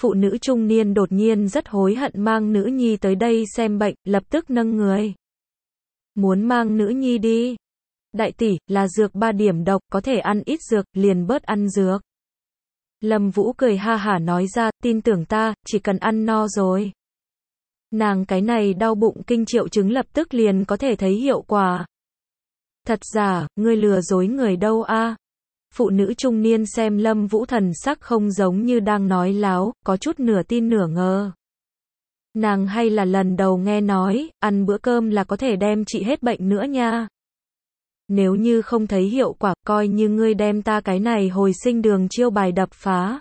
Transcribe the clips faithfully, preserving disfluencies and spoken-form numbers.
Phụ nữ trung niên đột nhiên rất hối hận mang nữ nhi tới đây xem bệnh, lập tức nâng người. Muốn mang nữ nhi đi. Đại tỷ, là dược ba điểm độc, có thể ăn ít dược, liền bớt ăn dược. Lâm Vũ cười ha hả nói ra, tin tưởng ta, chỉ cần ăn no rồi. Nàng cái này đau bụng kinh triệu chứng lập tức liền có thể thấy hiệu quả. Thật giả, ngươi lừa dối người đâu a? Phụ nữ trung niên xem Lâm Vũ thần sắc không giống như đang nói láo, có chút nửa tin nửa ngờ. Nàng hay là lần đầu nghe nói, ăn bữa cơm là có thể đem trị hết bệnh nữa nha. Nếu như không thấy hiệu quả, coi như ngươi đem ta cái này hồi sinh đường chiêu bài đập phá.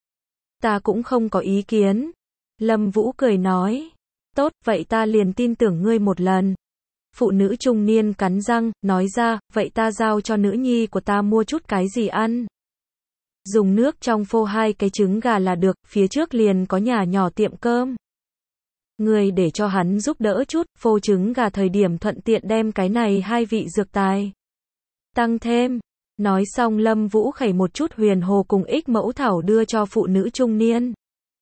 Ta cũng không có ý kiến. Lâm Vũ cười nói. Tốt, vậy ta liền tin tưởng ngươi một lần. Phụ nữ trung niên cắn răng, nói ra, vậy ta giao cho nữ nhi của ta mua chút cái gì ăn. Dùng nước trong phô hai cái trứng gà là được, phía trước liền có nhà nhỏ tiệm cơm. Ngươi để cho hắn giúp đỡ chút, phô trứng gà thời điểm thuận tiện đem cái này hai vị dược tài. Tăng thêm. Nói xong Lâm Vũ khẩy một chút huyền hồ cùng ích mẫu thảo đưa cho phụ nữ trung niên.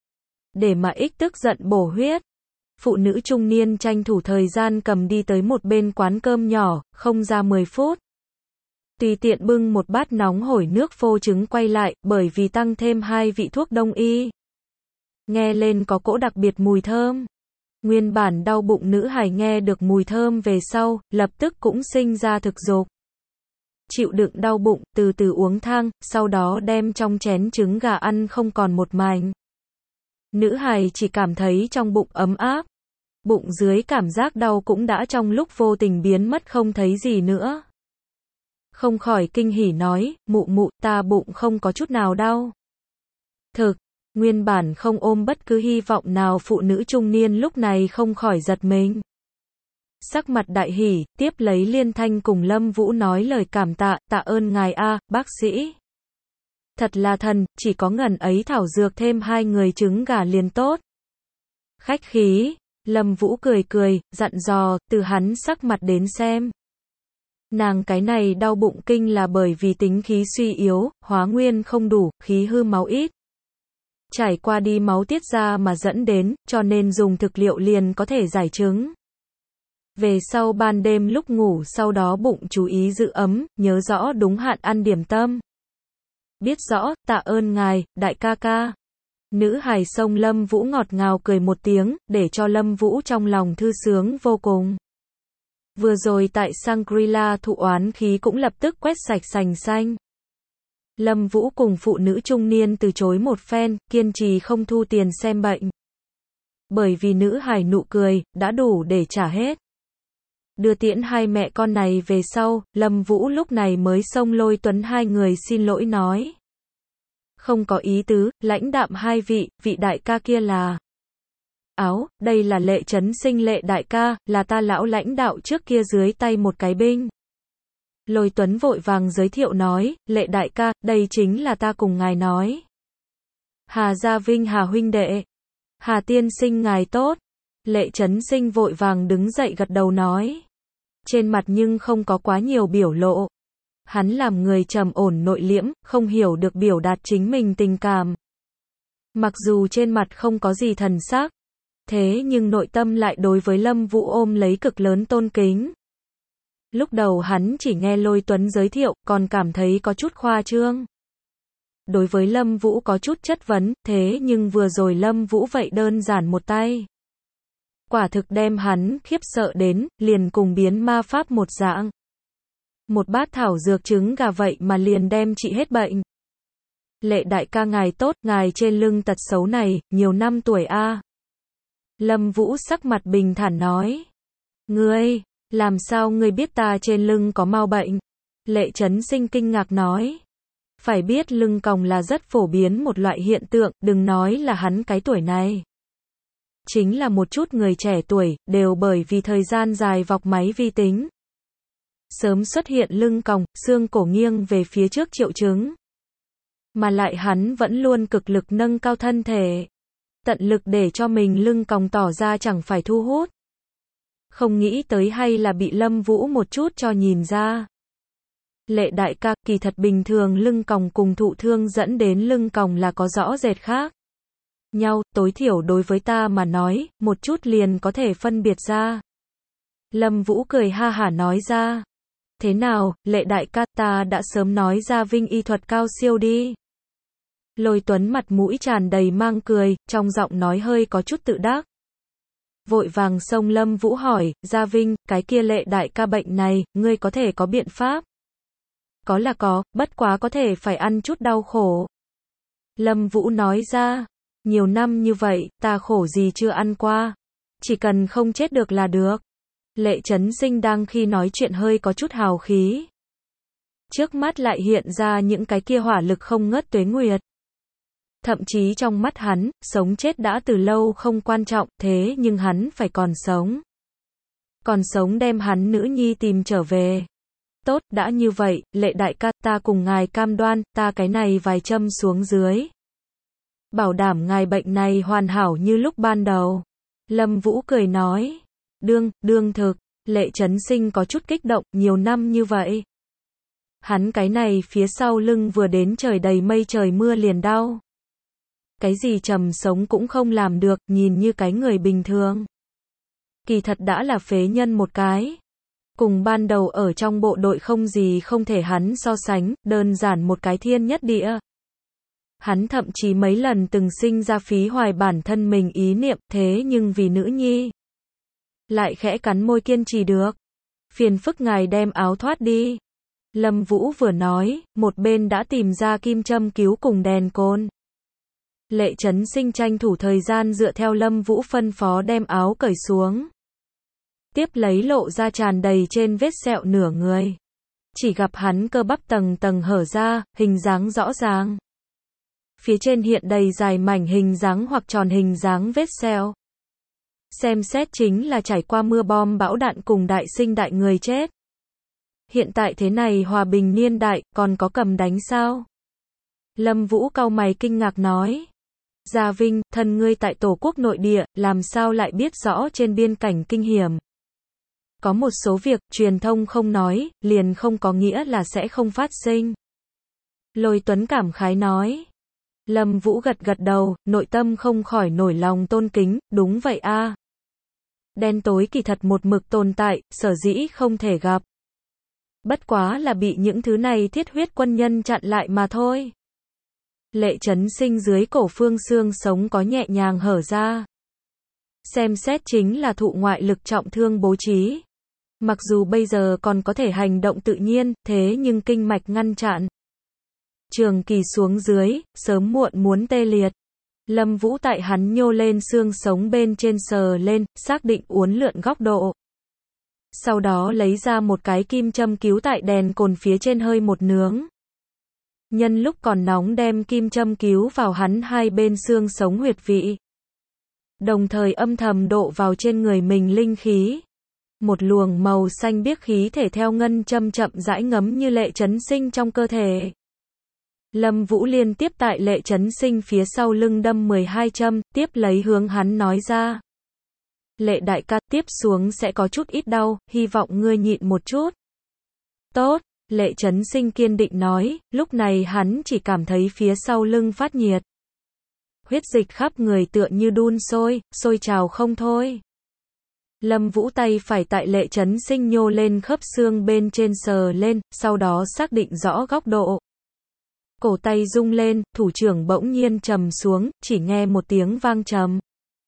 Để mà ích tức giận bổ huyết. Phụ nữ trung niên tranh thủ thời gian cầm đi tới một bên quán cơm nhỏ, không ra mười phút. Tùy tiện bưng một bát nóng hổi nước phô trứng quay lại, bởi vì tăng thêm hai vị thuốc đông y. Nghe lên có cỗ đặc biệt mùi thơm. Nguyên bản đau bụng nữ hài nghe được mùi thơm về sau, lập tức cũng sinh ra thực dục. Chịu đựng đau bụng, từ từ uống thang, sau đó đem trong chén trứng gà ăn không còn một mảnh. Nữ hài chỉ cảm thấy trong bụng ấm áp. Bụng dưới cảm giác đau cũng đã trong lúc vô tình biến mất không thấy gì nữa. Không khỏi kinh hỉ nói, mụ mụ, ta bụng không có chút nào đau. Thực, nguyên bản không ôm bất cứ hy vọng nào phụ nữ trung niên lúc này không khỏi giật mình. Sắc mặt đại hỉ, tiếp lấy liên thanh cùng Lâm Vũ nói lời cảm tạ, tạ ơn ngài a, bác sĩ. Thật là thần, chỉ có ngần ấy thảo dược thêm hai người trứng gà liền tốt. Khách khí, Lâm Vũ cười cười, dặn dò, từ hắn sắc mặt đến xem. Nàng cái này đau bụng kinh là bởi vì tính khí suy yếu, hóa nguyên không đủ, khí hư máu ít. Trải qua đi máu tiết ra mà dẫn đến, cho nên dùng thực liệu liền có thể giải chứng. Về sau ban đêm lúc ngủ sau đó bụng chú ý giữ ấm, nhớ rõ đúng hạn ăn điểm tâm. Biết rõ, tạ ơn ngài, đại ca ca. Nữ hài sông Lâm Vũ ngọt ngào cười một tiếng, để cho Lâm Vũ trong lòng thư sướng vô cùng. Vừa rồi tại Shangri-La thụ oán khí cũng lập tức quét sạch sành xanh. Lâm Vũ cùng phụ nữ trung niên từ chối một phen, kiên trì không thu tiền xem bệnh. Bởi vì nữ hài nụ cười, đã đủ để trả hết. Đưa tiễn hai mẹ con này về sau, Lâm Vũ lúc này mới xông Lôi Tuấn hai người xin lỗi nói. Không có ý tứ, lãnh đạm hai vị, vị đại ca kia là. Áo, đây là Lệ Trấn Sinh Lệ đại ca, là ta lão lãnh đạo trước kia dưới tay một cái binh. Lôi Tuấn vội vàng giới thiệu nói, Lệ đại ca, đây chính là ta cùng ngài nói. Hà Gia Vinh Hà huynh đệ. Hà tiên sinh ngài tốt. Lệ Trấn Sinh vội vàng đứng dậy gật đầu nói. Trên mặt nhưng không có quá nhiều biểu lộ. Hắn làm người trầm ổn nội liễm, không hiểu được biểu đạt chính mình tình cảm. Mặc dù trên mặt không có gì thần sắc, thế nhưng nội tâm lại đối với Lâm Vũ ôm lấy cực lớn tôn kính. Lúc đầu hắn chỉ nghe Lôi Tuấn giới thiệu, còn cảm thấy có chút khoa trương. Đối với Lâm Vũ có chút chất vấn, thế nhưng vừa rồi Lâm Vũ vậy đơn giản một tay. Quả thực đem hắn khiếp sợ đến, liền cùng biến ma pháp một dạng. Một bát thảo dược trứng gà vậy mà liền đem trị hết bệnh. Lệ đại ca ngài tốt, ngài trên lưng tật xấu này, nhiều năm tuổi a. Lâm Vũ sắc mặt bình thản nói. Ngươi, làm sao ngươi biết ta trên lưng có mau bệnh? Lệ Trấn Sinh kinh ngạc nói. Phải biết lưng còng là rất phổ biến một loại hiện tượng, đừng nói là hắn cái tuổi này. Chính là một chút người trẻ tuổi, đều bởi vì thời gian dài vọc máy vi tính. Sớm xuất hiện lưng còng, xương cổ nghiêng về phía trước triệu chứng. Mà lại hắn vẫn luôn cực lực nâng cao thân thể. Tận lực để cho mình lưng còng tỏ ra chẳng phải thu hút. Không nghĩ tới hay là bị Lâm Vũ một chút cho nhìn ra. Lệ đại ca, kỳ thật bình thường lưng còng cùng thụ thương dẫn đến lưng còng là có rõ rệt khác. nhau, tối thiểu đối với ta mà nói, một chút liền có thể phân biệt ra. Lâm Vũ cười ha hả nói ra. Thế nào, Lệ đại ca, ta đã sớm nói ra Vinh y thuật cao siêu đi. Lôi Tuấn mặt mũi tràn đầy mang cười, trong giọng nói hơi có chút tự đắc. Vội vàng xông Lâm Vũ hỏi, Gia Vinh, cái kia Lệ đại ca bệnh này, ngươi có thể có biện pháp? Có là có, bất quá có thể phải ăn chút đau khổ. Lâm Vũ nói ra, nhiều năm như vậy, ta khổ gì chưa ăn qua. Chỉ cần không chết được là được. Lệ Chấn Sinh đang khi nói chuyện hơi có chút hào khí. Trước mắt lại hiện ra những cái kia hỏa lực không ngớt tuế nguyệt. Thậm chí trong mắt hắn, sống chết đã từ lâu không quan trọng, thế nhưng hắn phải còn sống. Còn sống đem hắn nữ nhi tìm trở về. Tốt, đã như vậy, Lệ đại ca, ta cùng ngài cam đoan, ta cái này vài châm xuống dưới. Bảo đảm ngài bệnh này hoàn hảo như lúc ban đầu. Lâm Vũ cười nói. Đương, đương thực, Lệ Chấn Sinh có chút kích động, nhiều năm như vậy. Hắn cái này phía sau lưng vừa đến trời đầy mây trời mưa liền đau. Cái gì trầm sống cũng không làm được, nhìn như cái người bình thường. Kỳ thật đã là phế nhân một cái. Cùng ban đầu ở trong bộ đội không gì không thể hắn so sánh, đơn giản một cái thiên nhất địa. Hắn thậm chí mấy lần từng sinh ra phí hoài bản thân mình ý niệm, thế nhưng vì nữ nhi. Lại khẽ cắn môi kiên trì được. Phiền phức ngài đem áo thoát đi. Lâm Vũ vừa nói, một bên đã tìm ra kim châm cứu cùng đèn côn. Lệ Chấn Sinh tranh thủ thời gian dựa theo Lâm Vũ phân phó đem áo cởi xuống. Tiếp lấy lộ ra tràn đầy trên vết sẹo nửa người. Chỉ gặp hắn cơ bắp tầng tầng hở ra, hình dáng rõ ràng. Phía trên hiện đầy dài mảnh hình dáng hoặc tròn hình dáng vết sẹo. Xem xét chính là trải qua mưa bom bão đạn cùng đại sinh đại người chết. Hiện tại thế này hòa bình niên đại, còn có cầm đánh sao? Lâm Vũ cau mày kinh ngạc nói. Gia Vinh, thân ngươi tại tổ quốc nội địa, làm sao lại biết rõ trên biên cảnh kinh hiểm? Có một số việc, truyền thông không nói, liền không có nghĩa là sẽ không phát sinh. Lôi Tuấn cảm khái nói. Lâm Vũ gật gật đầu, nội tâm không khỏi nổi lòng tôn kính, đúng vậy a. Đen tối kỳ thật một mực tồn tại, sở dĩ không thể gặp. Bất quá là bị những thứ này thiết huyết quân nhân chặn lại mà thôi. Lệ Chấn Sinh dưới cổ phương xương sống có nhẹ nhàng hở ra. Xem xét chính là thụ ngoại lực trọng thương bố trí. Mặc dù bây giờ còn có thể hành động tự nhiên, thế nhưng kinh mạch ngăn chặn. Trường kỳ xuống dưới, sớm muộn muốn tê liệt. Lâm Vũ tại hắn nhô lên xương sống bên trên sờ lên, xác định uốn lượn góc độ. Sau đó lấy ra một cái kim châm cứu tại đèn cồn phía trên hơi một nướng. Nhân lúc còn nóng đem kim châm cứu vào hắn hai bên xương sống huyệt vị. Đồng thời âm thầm độ vào trên người mình linh khí. Một luồng màu xanh biếc khí thể theo ngân châm chậm rãi ngấm như Lệ Chấn Sinh trong cơ thể. Lâm Vũ liên tiếp tại Lệ Chấn Sinh phía sau lưng đâm mười hai châm, tiếp lấy hướng hắn nói ra. Lệ đại ca, tiếp xuống sẽ có chút ít đau, hy vọng ngươi nhịn một chút. Tốt, Lệ Chấn Sinh kiên định nói, lúc này hắn chỉ cảm thấy phía sau lưng phát nhiệt. Huyết dịch khắp người tựa như đun sôi, sôi trào không thôi. Lâm Vũ tay phải tại Lệ Chấn Sinh nhô lên khớp xương bên trên sờ lên, sau đó xác định rõ góc độ. Cổ tay rung lên, thủ trưởng bỗng nhiên trầm xuống, chỉ nghe một tiếng vang trầm.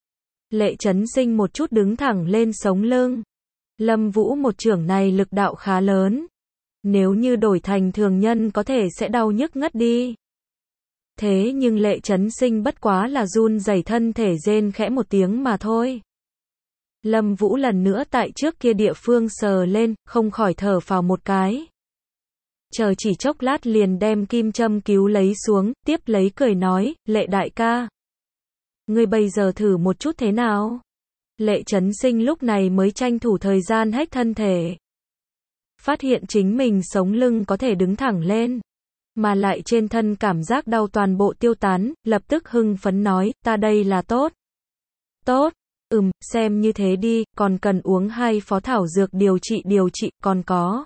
Lệ Chấn Sinh một chút đứng thẳng lên sống lưng. Lâm Vũ một chưởng này lực đạo khá lớn. Nếu như đổi thành thường nhân có thể sẽ đau nhức ngất đi. Thế nhưng Lệ Chấn Sinh bất quá là run rẩy thân thể rên khẽ một tiếng mà thôi. Lâm Vũ lần nữa tại trước kia địa phương sờ lên, không khỏi thở phào một cái. Chờ chỉ chốc lát liền đem kim châm cứu lấy xuống, tiếp lấy cười nói, Lệ đại ca. Ngươi bây giờ thử một chút thế nào? Lệ Chấn Sinh lúc này mới tranh thủ thời gian hách thân thể. Phát hiện chính mình sống lưng có thể đứng thẳng lên. Mà lại trên thân cảm giác đau toàn bộ tiêu tán, lập tức hưng phấn nói, ta đây là tốt. Tốt, ừm, xem như thế đi, còn cần uống hai phó thảo dược điều trị điều trị, còn có.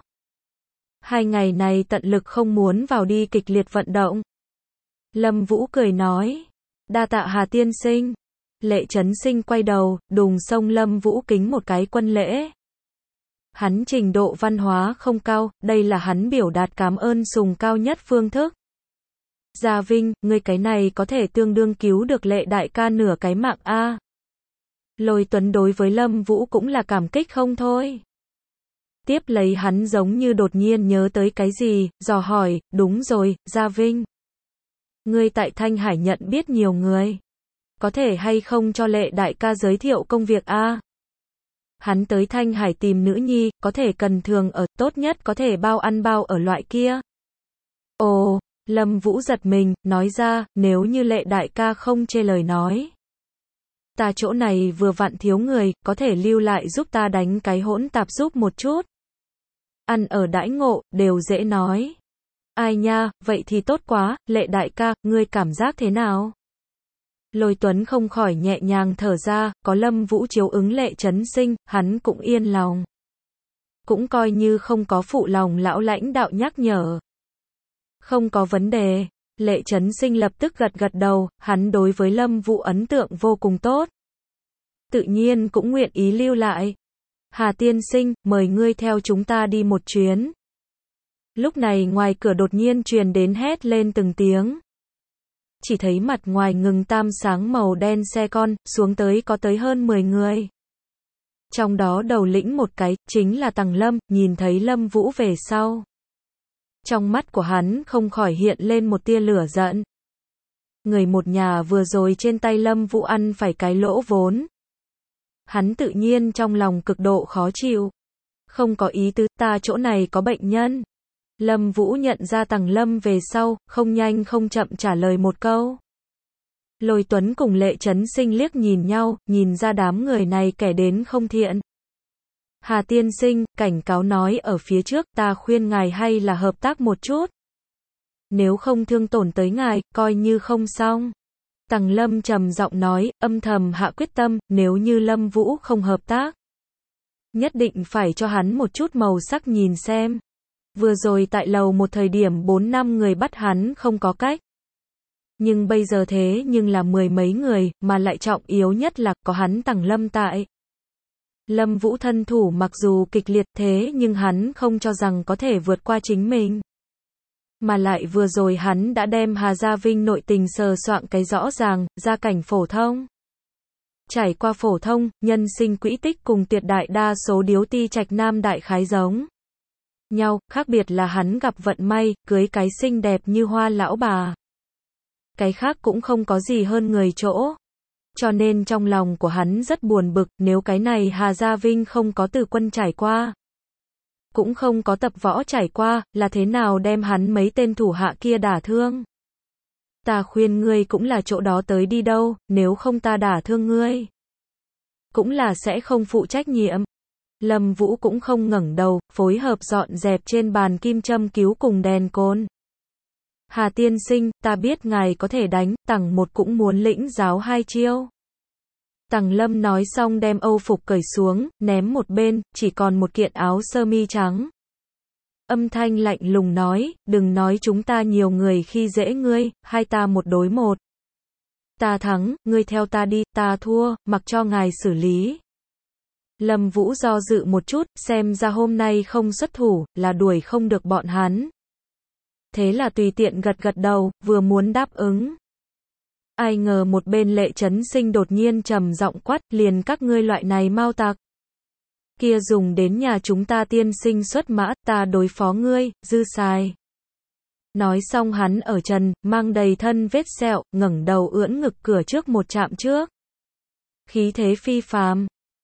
Hai ngày này tận lực không muốn vào đi kịch liệt vận động. Lâm Vũ cười nói, Đa tạ Hà tiên sinh. Lệ Chấn Sinh quay đầu, đùng xông Lâm Vũ kính một cái quân lễ. Hắn trình độ văn hóa không cao, đây là hắn biểu đạt cảm ơn sùng cao nhất phương thức. Gia Vinh, ngươi cái này có thể tương đương cứu được Lệ đại ca nửa cái mạng a. Lôi Tuấn đối với Lâm Vũ cũng là cảm kích không thôi. Tiếp lấy hắn giống như đột nhiên nhớ tới cái gì, dò hỏi, đúng rồi, Gia Vinh. Ngươi tại Thanh Hải nhận biết nhiều người. Có thể hay không cho Lệ đại ca giới thiệu công việc a? Hắn tới Thanh Hải tìm nữ nhi, có thể cần thường ở, tốt nhất có thể bao ăn bao ở loại kia. Ồ, Lâm Vũ giật mình, nói ra, nếu như Lệ đại ca không chê lời nói. Ta chỗ này vừa vặn thiếu người, có thể lưu lại giúp ta đánh cái hỗn tạp giúp một chút. Ăn ở đãi ngộ, đều dễ nói. Ai nha, vậy thì tốt quá, Lệ đại ca, ngươi cảm giác thế nào? Lôi Tuấn không khỏi nhẹ nhàng thở ra, có Lâm Vũ chiếu ứng Lệ Chấn Sinh, hắn cũng yên lòng. Cũng coi như không có phụ lòng lão lãnh đạo nhắc nhở. Không có vấn đề. Lệ Chấn Sinh lập tức gật gật đầu, hắn đối với Lâm Vũ ấn tượng vô cùng tốt. Tự nhiên cũng nguyện ý lưu lại. Hà tiên sinh, mời ngươi theo chúng ta đi một chuyến. Lúc này ngoài cửa đột nhiên truyền đến hét lên từng tiếng. Chỉ thấy mặt ngoài ngừng tam sáng màu đen xe con, xuống tới có tới hơn mười người. Trong đó đầu lĩnh một cái, chính là Tằng Lâm, nhìn thấy Lâm Vũ về sau. Trong mắt của hắn không khỏi hiện lên một tia lửa giận. Người một nhà vừa rồi trên tay Lâm Vũ ăn phải cái lỗ vốn. Hắn tự nhiên trong lòng cực độ khó chịu. Không có ý tứ, ta chỗ này có bệnh nhân. Lâm Vũ nhận ra Tằng Lâm về sau, không nhanh không chậm trả lời một câu. Lôi Tuấn cùng Lệ Chấn Sinh liếc nhìn nhau, nhìn ra đám người này kẻ đến không thiện. Hà tiên sinh, cảnh cáo nói ở phía trước, ta khuyên ngài hay là hợp tác một chút. Nếu không thương tổn tới ngài, coi như không xong. Tằng Lâm trầm giọng nói, âm thầm hạ quyết tâm, nếu như Lâm Vũ không hợp tác. Nhất định phải cho hắn một chút màu sắc nhìn xem. Vừa rồi tại lầu một thời điểm bốn năm người bắt hắn không có cách. Nhưng bây giờ thế nhưng là mười mấy người, mà lại trọng yếu nhất là có hắn Tằng Lâm tại. Lâm Vũ thân thủ mặc dù kịch liệt thế nhưng hắn không cho rằng có thể vượt qua chính mình. Mà lại vừa rồi hắn đã đem Hà Gia Vinh nội tình sờ soạn cái rõ ràng, gia cảnh phổ thông. Trải qua phổ thông, nhân sinh quỹ tích cùng tuyệt đại đa số điếu ti trạch nam đại khái giống nhau, khác biệt là hắn gặp vận may, cưới cái xinh đẹp như hoa lão bà. Cái khác cũng không có gì hơn người chỗ. Cho nên trong lòng của hắn rất buồn bực, nếu cái này Hà Gia Vinh không có từ quân trải qua. Cũng không có tập võ trải qua, là thế nào đem hắn mấy tên thủ hạ kia đả thương. Ta khuyên ngươi cũng là chỗ đó tới đi đâu, nếu không ta đả thương ngươi. Cũng là sẽ không phụ trách nhiệm. Lâm Vũ cũng không ngẩng đầu, phối hợp dọn dẹp trên bàn kim châm cứu cùng đèn côn. Hà tiên sinh, ta biết ngài có thể đánh, Tằng một cũng muốn lĩnh giáo hai chiêu. Tằng Lâm nói xong đem âu phục cởi xuống, ném một bên, chỉ còn một kiện áo sơ mi trắng. Âm thanh lạnh lùng nói, đừng nói chúng ta nhiều người khi dễ ngươi, hai ta một đối một. Ta thắng, ngươi theo ta đi, ta thua, mặc cho ngài xử lý. Lâm Vũ do dự một chút, xem ra hôm nay không xuất thủ, là đuổi không được bọn hắn. Thế là tùy tiện gật gật đầu, vừa muốn đáp ứng. Ai ngờ một bên Lệ Chấn Sinh đột nhiên trầm giọng quát, liền các ngươi loại này mau tặc. Kia dùng đến nhà chúng ta tiên sinh xuất mã, ta đối phó ngươi, dư xài. Nói xong hắn ở trần, mang đầy thân vết sẹo, ngẩng đầu ưỡn ngực cửa trước một trạm trước. Khí thế phi phàm.